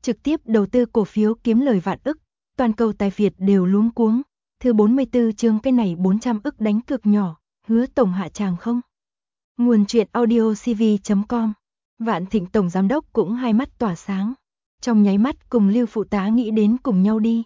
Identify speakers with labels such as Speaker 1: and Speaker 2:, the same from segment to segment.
Speaker 1: trực tiếp đầu tư cổ phiếu kiếm lời vạn ức, toàn cầu tài phiệt đều luống cuống. Thứ 44 chương cái này 400 ức đánh cược nhỏ, Hứa tổng hạ tràng không? Nguồn truyện audio cv.com. Vạn Thịnh tổng giám đốc cũng hai mắt tỏa sáng. Trong nháy mắt cùng Lưu phụ tá nghĩ đến cùng nhau đi.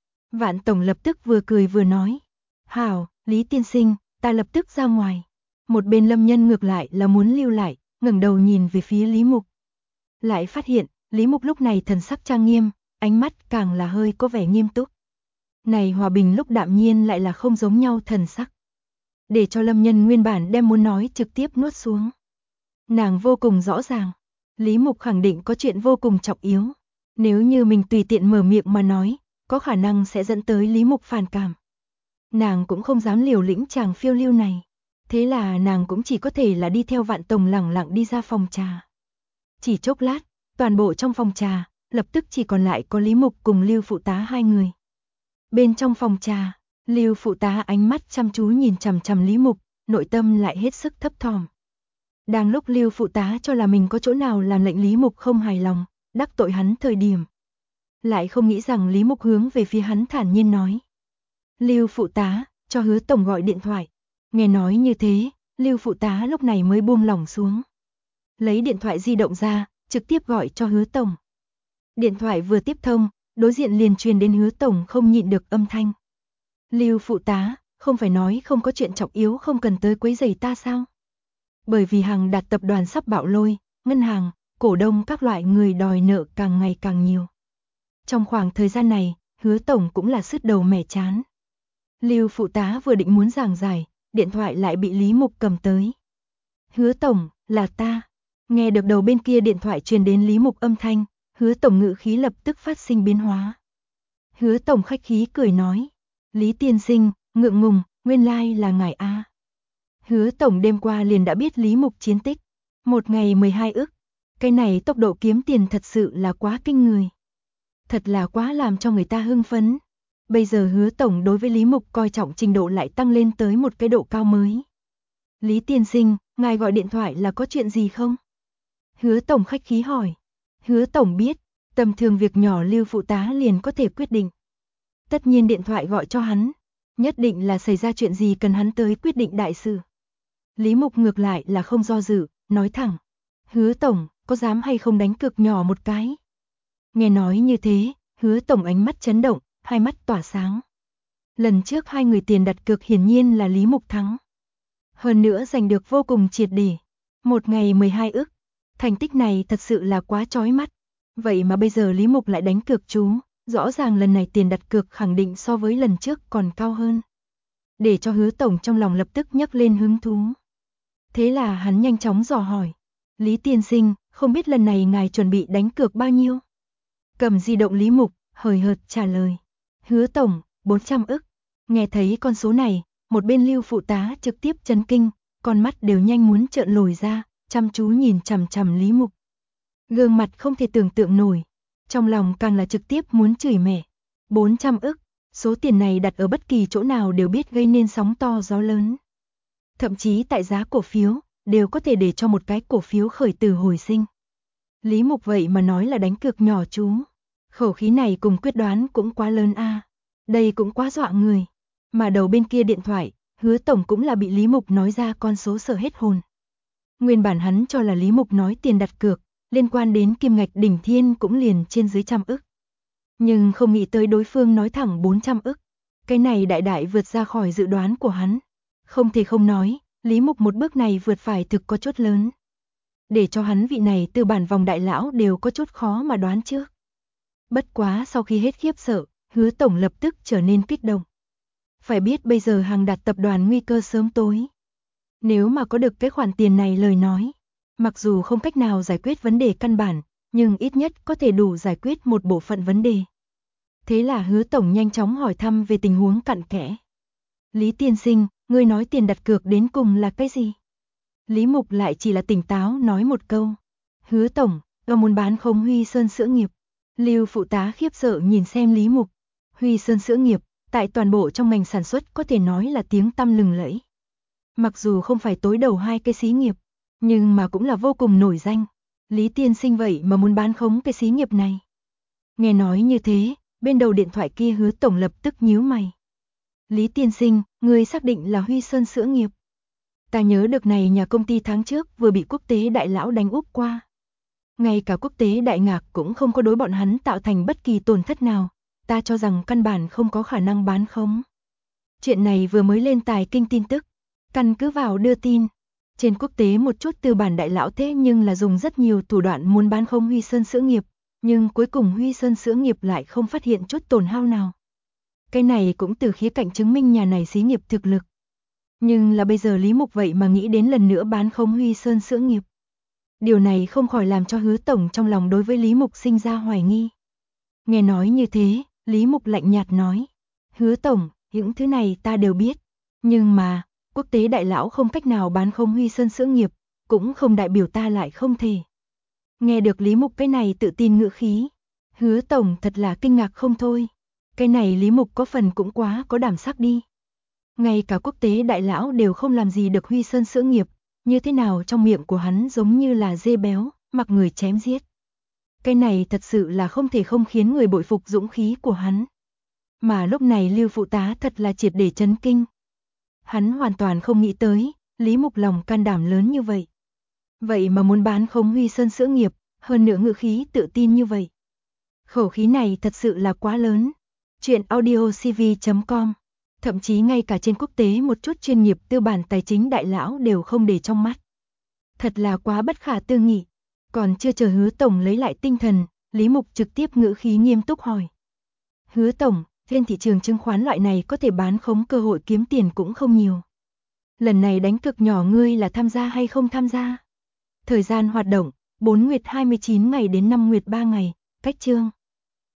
Speaker 1: Vạn tổng lập tức vừa cười vừa nói. Hảo, Lý tiên sinh, ta lập tức ra ngoài. Một bên Lâm Nhân ngược lại là muốn lưu lại, ngẩng đầu nhìn về phía Lý Mục. Lại phát hiện, Lý Mục lúc này thần sắc trang nghiêm, ánh mắt càng là hơi có vẻ nghiêm túc. Này hòa bình lúc đạm nhiên lại là không giống nhau thần sắc. Để cho Lâm Nhân nguyên bản đem muốn nói trực tiếp nuốt xuống. Nàng vô cùng rõ ràng, Lý Mục khẳng định có chuyện vô cùng trọng yếu. Nếu như mình tùy tiện mở miệng mà nói, có khả năng sẽ dẫn tới Lý Mục phản cảm. Nàng cũng không dám liều lĩnh chàng phiêu lưu này. Thế là nàng cũng chỉ có thể là đi theo Vạn tổng lẳng lặng đi ra phòng trà. Chỉ chốc lát, toàn bộ trong phòng trà, lập tức chỉ còn lại có Lý Mục cùng Lưu phụ tá hai người. Bên trong phòng trà, Lưu phụ tá ánh mắt chăm chú nhìn chằm chằm Lý Mục, nội tâm lại hết sức thấp thỏm. Đang lúc Lưu phụ tá cho là mình có chỗ nào làm lệnh Lý Mục không hài lòng, đắc tội hắn thời điểm. Lại không nghĩ rằng Lý Mục hướng về phía hắn thản nhiên nói. Lưu phụ tá, cho Hứa tổng gọi điện thoại. Nghe nói như thế, Lưu phụ tá lúc này mới buông lỏng xuống. Lấy điện thoại di động ra, trực tiếp gọi cho Hứa tổng. Điện thoại vừa tiếp thông, đối diện liền truyền đến Hứa tổng không nhịn được âm thanh. Lưu phụ tá, không phải nói không có chuyện trọng yếu không cần tới quấy rầy ta sao? Bởi vì hàng đạt tập đoàn sắp bạo lôi, ngân hàng, cổ đông các loại người đòi nợ càng ngày càng nhiều. Trong khoảng thời gian này, Hứa tổng cũng là sứt đầu mẻ chán. Lưu phụ tá vừa định muốn giảng giải, điện thoại lại bị Lý Mục cầm tới. Hứa tổng, là ta. Nghe được đầu bên kia điện thoại truyền đến Lý Mục âm thanh, Hứa tổng ngữ khí lập tức phát sinh biến hóa. Hứa tổng khách khí cười nói. Lý tiên sinh, ngượng ngùng, nguyên lai là ngài a. Hứa tổng đêm qua liền đã biết Lý Mục chiến tích. Một ngày 12 ức. Cái này tốc độ kiếm tiền thật sự là quá kinh người. Thật là quá làm cho người ta hưng phấn. Bây giờ Hứa tổng đối với Lý Mục coi trọng trình độ lại tăng lên tới một cái độ cao mới. Lý tiên sinh, ngài gọi điện thoại là có chuyện gì không? Hứa tổng khách khí hỏi. Hứa tổng biết, tầm thường việc nhỏ Lưu phụ tá liền có thể quyết định. Tất nhiên điện thoại gọi cho hắn, nhất định là xảy ra chuyện gì cần hắn tới quyết định đại sự. Lý Mục ngược lại là không do dự, nói thẳng. Hứa tổng, có dám hay không đánh cược nhỏ một cái? Nghe nói như thế, Hứa tổng ánh mắt chấn động, hai mắt tỏa sáng. Lần trước hai người tiền đặt cược hiển nhiên là Lý Mục thắng. Hơn nữa giành được vô cùng triệt để. Một ngày 12 ức. Thành tích này thật sự là quá chói mắt. Vậy mà bây giờ Lý Mục lại đánh cược chú. Rõ ràng lần này tiền đặt cược khẳng định so với lần trước còn cao hơn. Để cho Hứa tổng trong lòng lập tức nhấc lên hứng thú. Thế là hắn nhanh chóng dò hỏi. Lý tiên sinh, không biết lần này ngài chuẩn bị đánh cược bao nhiêu? Cầm di động Lý Mục, hời hợt trả lời. Hứa tổng, 400 ức. Nghe thấy con số này, một bên Lưu phụ tá trực tiếp chấn kinh, con mắt đều nhanh muốn trợn lồi ra, chăm chú nhìn chằm chằm Lý Mục. Gương mặt không thể tưởng tượng nổi, trong lòng càng là trực tiếp muốn chửi mẹ. 400 ức, số tiền này đặt ở bất kỳ chỗ nào đều biết gây nên sóng to gió lớn. Thậm chí tại giá cổ phiếu, đều có thể để cho một cái cổ phiếu khởi tử hồi sinh. Lý Mục vậy mà nói là đánh cược nhỏ chú. Khẩu khí này cùng quyết đoán cũng quá lớn a. Đây cũng quá dọa người. Mà đầu bên kia điện thoại, Hứa tổng cũng là bị Lý Mục nói ra con số sợ hết hồn. Nguyên bản hắn cho là Lý Mục nói tiền đặt cược, liên quan đến kim ngạch đỉnh thiên cũng liền trên dưới 100 ức. Nhưng không nghĩ tới đối phương nói thẳng 400 ức. Cái này đại đại vượt ra khỏi dự đoán của hắn. Không thể không nói, Lý Mục một bước này vượt phải thực có chút lớn. Để cho hắn vị này từ bản vòng đại lão đều có chút khó mà đoán trước. Bất quá sau khi hết khiếp sợ, Hứa tổng lập tức trở nên kích động. Phải biết bây giờ hàng đạt tập đoàn nguy cơ sớm tối. Nếu mà có được cái khoản tiền này lời nói, mặc dù không cách nào giải quyết vấn đề căn bản, nhưng ít nhất có thể đủ giải quyết một bộ phận vấn đề. Thế là Hứa tổng nhanh chóng hỏi thăm về tình huống cặn kẽ. Lý tiên sinh, ngươi nói tiền đặt cược đến cùng là cái gì? Lý Mục lại chỉ là tỉnh táo nói một câu. Hứa tổng, do muốn bán không Huy Sơn sữa nghiệp. Lưu phụ tá khiếp sợ nhìn xem Lý Mục. Huy Sơn sữa nghiệp, tại toàn bộ trong ngành sản xuất có thể nói là tiếng tăm lừng lẫy. Mặc dù không phải tối đầu hai cái xí nghiệp, nhưng mà cũng là vô cùng nổi danh. Lý tiên sinh vậy mà muốn bán khống cái xí nghiệp này. Nghe nói như thế, bên đầu điện thoại kia Hứa tổng lập tức nhíu mày. Lý tiên sinh, người xác định là Huy Sơn Sữa Nghiệp. Ta nhớ được này nhà công ty tháng trước vừa bị quốc tế đại lão đánh úp qua. Ngay cả quốc tế đại ngạc cũng không có đối bọn hắn tạo thành bất kỳ tổn thất nào, ta cho rằng căn bản không có khả năng bán khống. Chuyện này vừa mới lên tài kinh tin tức, căn cứ vào đưa tin. Trên quốc tế một chút tư bản đại lão thế nhưng là dùng rất nhiều thủ đoạn muốn bán khống Huy Sơn Sữa Nghiệp, nhưng cuối cùng Huy Sơn Sữa Nghiệp lại không phát hiện chút tổn hao nào. Cái này cũng từ khía cạnh chứng minh nhà này xí nghiệp thực lực. Nhưng là bây giờ Lý Mục vậy mà nghĩ đến lần nữa bán khống Huy Sơn Sữa Nghiệp. Điều này không khỏi làm cho Hứa tổng trong lòng đối với Lý Mục sinh ra hoài nghi. Nghe nói như thế, Lý Mục lạnh nhạt nói. Hứa tổng, những thứ này ta đều biết. Nhưng mà, quốc tế đại lão không cách nào bán khống Huy Sơn Sữa Nghiệp, cũng không đại biểu ta lại không thể. Nghe được Lý Mục cái này tự tin ngữ khí, Hứa tổng thật là kinh ngạc không thôi. Cái này Lý Mục có phần cũng quá có đảm sắc đi. Ngay cả quốc tế đại lão đều không làm gì được Huy Sơn Sữa Nghiệp, như thế nào trong miệng của hắn giống như là dê béo, mặc người chém giết. Cái này thật sự là không thể không khiến người bội phục dũng khí của hắn. Mà lúc này Lưu phụ tá thật là triệt để chấn kinh. Hắn hoàn toàn không nghĩ tới, Lý Mục lòng can đảm lớn như vậy. Vậy mà muốn bán khống Huy Sơn Sữa Nghiệp, hơn nữa ngữ khí tự tin như vậy. Khẩu khí này thật sự là quá lớn. Chuyện audiocv.com. Thậm chí ngay cả trên quốc tế một chút chuyên nghiệp tư bản tài chính đại lão đều không để trong mắt. Thật là quá bất khả tư nghị. Còn chưa chờ Hứa tổng lấy lại tinh thần, Lý Mục trực tiếp ngữ khí nghiêm túc hỏi. Hứa tổng, trên thị trường chứng khoán loại này có thể bán khống cơ hội kiếm tiền cũng không nhiều. Lần này đánh cược nhỏ ngươi là tham gia hay không tham gia? Thời gian hoạt động, 4 nguyệt 29 ngày đến 5 nguyệt 3 ngày, cách chương.